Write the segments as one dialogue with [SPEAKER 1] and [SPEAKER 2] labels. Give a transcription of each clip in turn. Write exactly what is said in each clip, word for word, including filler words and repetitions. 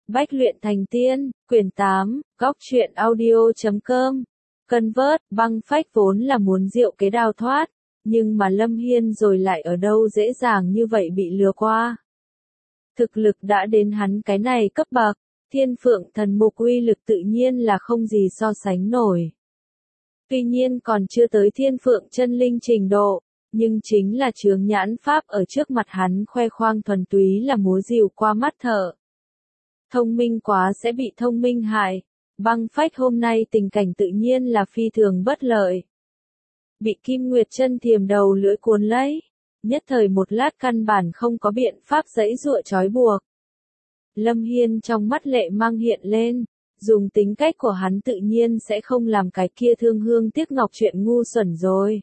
[SPEAKER 1] Bách luyện thành tiên, quyển tám, góc truyện audio chấm com. Cân vớt, băng phách vốn là muốn diệu kế đào thoát, nhưng mà Lâm Hiên rồi lại ở đâu dễ dàng như vậy bị lừa qua. Thực lực đã đến hắn cái này cấp bậc, thiên phượng thần mục uy lực tự nhiên là không gì so sánh nổi. Tuy nhiên còn chưa tới thiên phượng chân linh trình độ, nhưng chính là chướng nhãn pháp ở trước mặt hắn khoe khoang thuần túy là múa rìu qua mắt thợ. Thông minh quá sẽ bị thông minh hại, băng phách hôm nay tình cảnh tự nhiên là phi thường bất lợi. Bị Kim Nguyệt chân thiềm đầu lưỡi cuốn lấy, nhất thời một lát căn bản không có biện pháp giãy giụa trói buộc. Lâm Hiên trong mắt lệ mang hiện lên, dùng tính cách của hắn tự nhiên sẽ không làm cái kia thương hương tiếc ngọc chuyện ngu xuẩn rồi.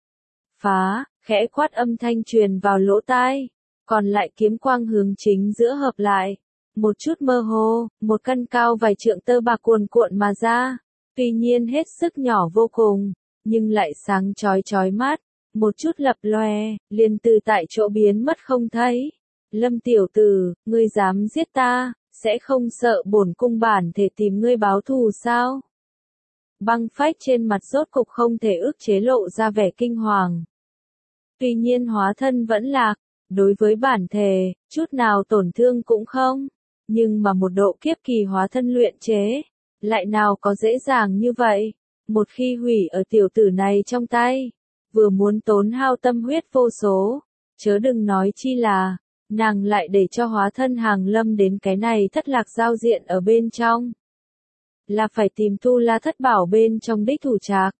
[SPEAKER 1] Phá, khẽ quát âm thanh truyền vào lỗ tai, còn lại kiếm quang hướng chính giữa hợp lại. Một chút mơ hồ, một căn cao vài trượng tơ bạc cuồn cuộn mà ra, tuy nhiên hết sức nhỏ vô cùng, nhưng lại sáng chói chói mắt, một chút lập lòe, liền từ tại chỗ biến mất không thấy. Lâm tiểu tử, ngươi dám giết ta, sẽ không sợ bổn cung bản thể tìm ngươi báo thù sao? Băng phách trên mặt rốt cục không thể ức chế lộ ra vẻ kinh hoàng. Tuy nhiên hóa thân vẫn lạc, đối với bản thể, chút nào tổn thương cũng không. Nhưng mà một độ kiếp kỳ hóa thân luyện chế, lại nào có dễ dàng như vậy, một khi hủy ở tiểu tử này trong tay, vừa muốn tốn hao tâm huyết vô số, chớ đừng nói chi là, nàng lại để cho hóa thân hàng lâm đến cái này thất lạc giao diện ở bên trong. Là phải tìm tu la thất bảo bên trong đích thủ trạc.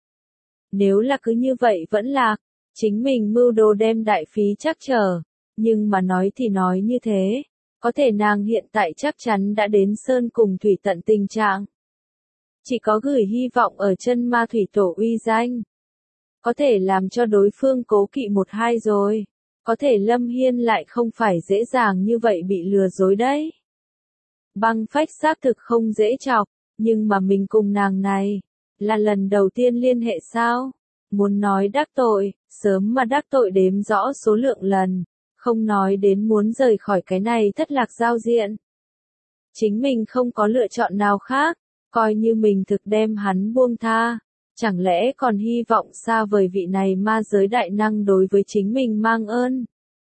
[SPEAKER 1] Nếu là cứ như vậy vẫn lạc, chính mình mưu đồ đem đại phí chắc trở, nhưng mà nói thì nói như thế. Có thể nàng hiện tại chắc chắn đã đến sơn cùng thủy tận tình trạng. Chỉ có gửi hy vọng ở chân ma thủy tổ uy danh. Có thể làm cho đối phương cố kỵ một hai rồi. Có thể Lâm Hiên lại không phải dễ dàng như vậy bị lừa dối đấy. Băng phách xác thực không dễ chọc, nhưng mà mình cùng nàng này, là lần đầu tiên liên hệ sao? Muốn nói đắc tội, sớm mà đắc tội đếm rõ số lượng lần. Không nói đến muốn rời khỏi cái này thất lạc giao diện. Chính mình không có lựa chọn nào khác, coi như mình thực đem hắn buông tha. Chẳng lẽ còn hy vọng xa vời vị này ma giới đại năng đối với chính mình mang ơn.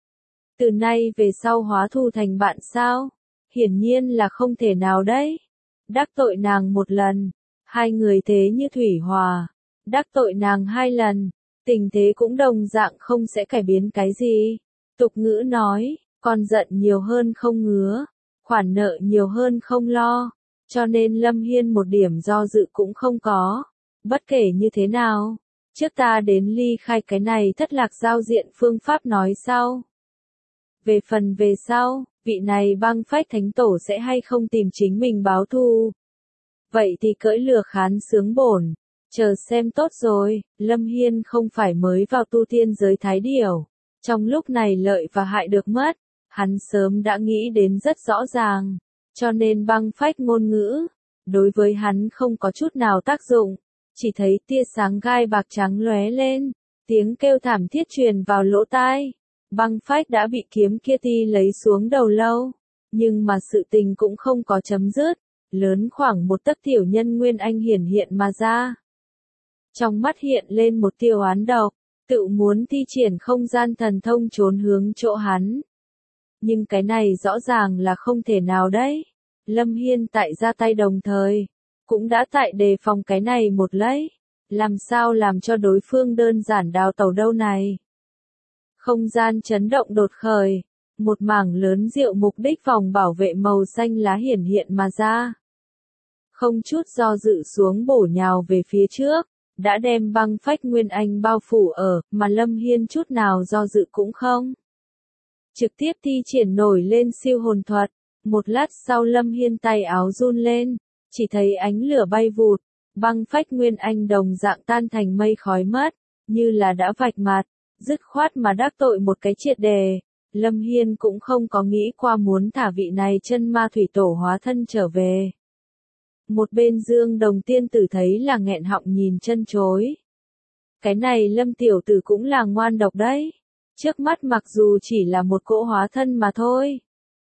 [SPEAKER 1] Từ nay về sau hóa thù thành bạn sao? Hiển nhiên là không thể nào đấy. Đắc tội nàng một lần, hai người thế như thủy hòa. Đắc tội nàng hai lần, tình thế cũng đồng dạng không sẽ cải biến cái gì. Tục ngữ nói, con giận nhiều hơn không ngứa, khoản nợ nhiều hơn không lo, cho nên Lâm Hiên một điểm do dự cũng không có. Bất kể như thế nào, trước ta đến ly khai cái này thất lạc giao diện phương pháp nói sau. Về phần về sau, vị này băng phách thánh tổ sẽ hay không tìm chính mình báo thù. Vậy thì cưỡi lừa khán sướng bổn, chờ xem tốt rồi, Lâm Hiên không phải mới vào tu tiên giới thái điểu. Trong lúc này lợi và hại được mất, hắn sớm đã nghĩ đến rất rõ ràng, cho nên băng phách ngôn ngữ, đối với hắn không có chút nào tác dụng, chỉ thấy tia sáng gai bạc trắng lóe lên, tiếng kêu thảm thiết truyền vào lỗ tai, băng phách đã bị kiếm kia ti lấy xuống đầu lâu, nhưng mà sự tình cũng không có chấm dứt, lớn khoảng một tấc tiểu nhân nguyên anh hiển hiện mà ra. Trong mắt hiện lên một tia oán độc. Tự muốn thi triển không gian thần thông trốn hướng chỗ hắn. Nhưng cái này rõ ràng là không thể nào đấy. Lâm Hiên tại ra tay đồng thời, cũng đã tại đề phòng cái này một lấy. Làm sao làm cho đối phương đơn giản đào tẩu đâu này. Không gian chấn động đột khởi, một mảng lớn diệu mục đích vòng bảo vệ màu xanh lá hiển hiện mà ra. Không chút do dự xuống bổ nhào về phía trước. Đã đem băng phách nguyên anh bao phủ ở, mà Lâm Hiên chút nào do dự cũng không. Trực tiếp thi triển nổi lên siêu hồn thuật, một lát sau Lâm Hiên tay áo run lên, chỉ thấy ánh lửa bay vụt, băng phách nguyên anh đồng dạng tan thành mây khói mất, như là đã vạch mặt, dứt khoát mà đắc tội một cái triệt đề. Lâm Hiên cũng không có nghĩ qua muốn thả vị này chân ma thủy tổ hóa thân trở về. Một bên Dương Đồng tiên tử thấy là nghẹn họng nhìn chân chối. Cái này Lâm tiểu tử cũng là ngoan độc đấy. Trước mắt mặc dù chỉ là một cỗ hóa thân mà thôi.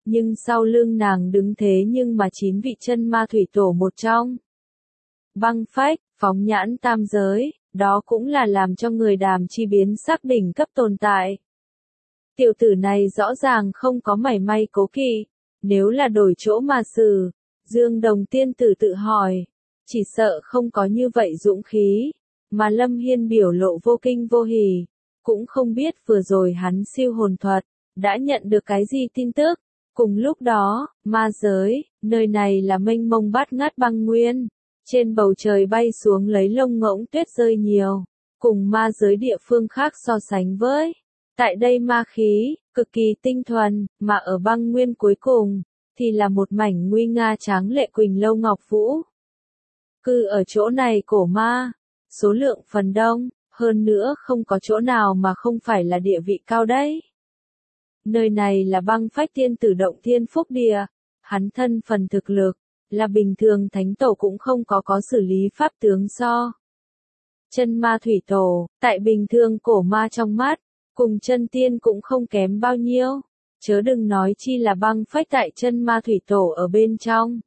[SPEAKER 1] nhưng sau lưng nàng đứng thế nhưng mà chín vị chân ma thủy tổ một trong. Băng phách, phóng nhãn tam giới, đó cũng là làm cho người đàm chi biến sắc đỉnh cấp tồn tại. Tiểu tử này rõ ràng không có mảy may cố kỵ, nếu là đổi chỗ mà xử, Dương Đồng tiên tử tự hỏi, chỉ sợ không có như vậy dũng khí, mà Lâm Hiên biểu lộ vô kinh vô hỉ, cũng không biết vừa rồi hắn siêu hồn thuật, đã nhận được cái gì tin tức. Cùng lúc đó, ma giới, nơi này là mênh mông bát ngát băng nguyên, trên bầu trời bay xuống lấy lông ngỗng tuyết rơi nhiều, cùng ma giới địa phương khác so sánh với. Tại đây ma khí, cực kỳ tinh thuần, mà ở băng nguyên cuối cùng, thì là một mảnh nguy nga tráng lệ Quỳnh Lâu Ngọc Vũ. Cư ở chỗ này cổ ma, số lượng phần đông, hơn nữa không có chỗ nào mà không phải là địa vị cao đấy. Nơi này là băng phách tiên tử động thiên phúc địa, hắn thân phần thực lực, là bình thường thánh tổ cũng không có có xử lý pháp tướng so. Chân ma thủy tổ, tại bình thường cổ ma trong mắt, cùng chân tiên cũng không kém bao nhiêu, chớ đừng nói chi là băng phách tại chân ma thủy tổ ở bên trong.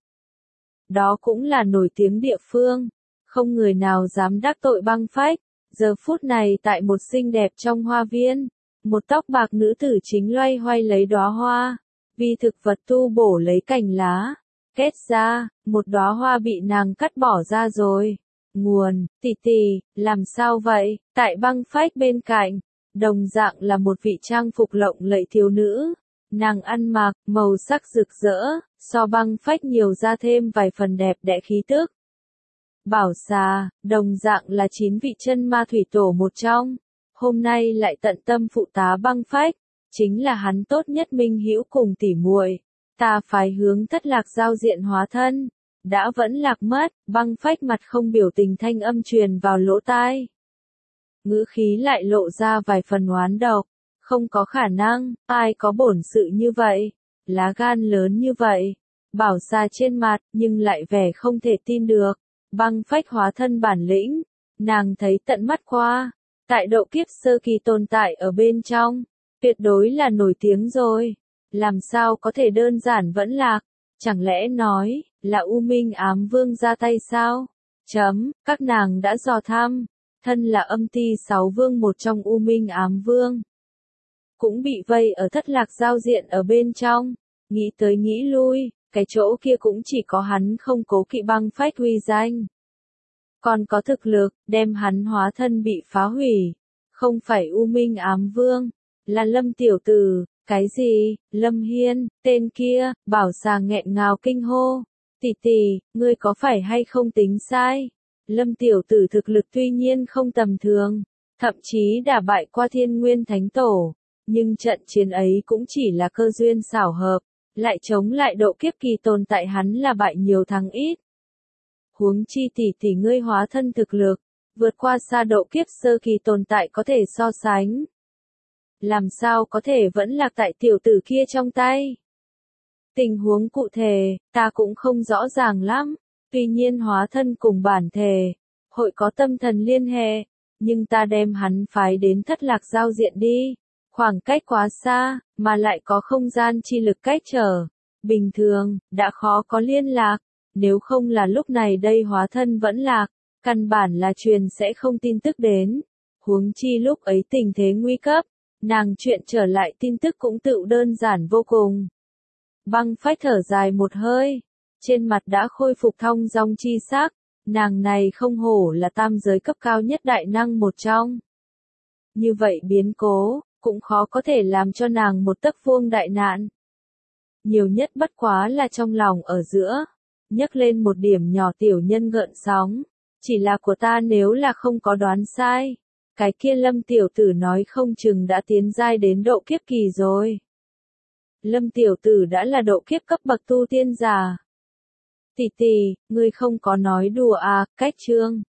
[SPEAKER 1] Đó cũng là nổi tiếng địa phương, không người nào dám đắc tội băng phách. Giờ phút này tại một xinh đẹp trong hoa viên, một tóc bạc nữ tử chính loay hoay lấy đóa hoa, vì thực vật tu bổ lấy cành lá, kết ra, một đóa hoa bị nàng cắt bỏ ra rồi. Nguồn, tỷ tỷ, làm sao vậy? Tại băng phách bên cạnh, đồng dạng là một vị trang phục lộng lẫy thiếu nữ, nàng ăn mặc, màu sắc rực rỡ, so băng phách nhiều ra thêm vài phần đẹp đẽ khí tức. Bảo xà, đồng dạng là chín vị chân ma thủy tổ một trong, hôm nay lại tận tâm phụ tá băng phách, chính là hắn tốt nhất minh hữu cùng tỉ muội. Ta phải hướng thất lạc giao diện hóa thân, đã vẫn lạc mất, băng phách mặt không biểu tình thanh âm truyền vào lỗ tai. Ngữ khí lại lộ ra vài phần oán độc, không có khả năng, ai có bổn sự như vậy, lá gan lớn như vậy. Bảo xà trên mặt, nhưng lại vẻ không thể tin được. Băng phách hóa thân bản lĩnh, nàng thấy tận mắt qua, tại độ kiếp sơ kỳ tồn tại ở bên trong, tuyệt đối là nổi tiếng rồi, làm sao có thể đơn giản vẫn lạc, chẳng lẽ nói, là U Minh ám vương ra tay sao? Chấm, các nàng đã dò thăm, thân là âm ti sáu vương một trong U Minh ám vương. Cũng bị vây ở thất lạc giao diện ở bên trong, nghĩ tới nghĩ lui. Cái chỗ kia cũng chỉ có hắn không cố kỵ băng phách uy danh. Còn có thực lực, đem hắn hóa thân bị phá hủy. Không phải U Minh ám vương, là Lâm tiểu tử, cái gì, Lâm Hiên, tên kia, bảo xà nghẹn ngào kinh hô. Tỷ tỷ, ngươi có phải hay không tính sai? Lâm tiểu tử thực lực tuy nhiên không tầm thường, thậm chí đã bại qua Thiên Nguyên Thánh Tổ, nhưng trận chiến ấy cũng chỉ là cơ duyên xảo hợp. Lại chống lại độ kiếp kỳ tồn tại hắn là bại nhiều thắng ít. Huống chi tỷ tỷ ngươi hóa thân thực lực, vượt qua xa độ kiếp sơ kỳ tồn tại có thể so sánh. Làm sao có thể vẫn lạc tại tiểu tử kia trong tay? Tình huống cụ thể, ta cũng không rõ ràng lắm, tuy nhiên hóa thân cùng bản thể, hội có tâm thần liên hệ, nhưng ta đem hắn phái đến thất lạc giao diện đi. Khoảng cách quá xa, mà lại có không gian chi lực cách trở. Bình thường, đã khó có liên lạc, nếu không là lúc này đây hóa thân vẫn lạc, căn bản là truyền sẽ không tin tức đến. Huống chi lúc ấy tình thế nguy cấp, nàng chuyện trở lại tin tức cũng tự đơn giản vô cùng. Băng phách thở dài một hơi, trên mặt đã khôi phục thong dong chi sắc, nàng này không hổ là tam giới cấp cao nhất đại năng một trong. Như vậy biến cố, cũng khó có thể làm cho nàng một tấc vuông đại nạn. Nhiều nhất bất quá là trong lòng ở giữa, nhấc lên một điểm nhỏ tiểu nhân gợn sóng, chỉ là của ta nếu là không có đoán sai, cái kia Lâm tiểu tử nói không chừng đã tiến giai đến độ kiếp kỳ rồi. Lâm tiểu tử đã là độ kiếp cấp bậc tu tiên giả. Tỷ tỷ, ngươi không có nói đùa à, cách chương.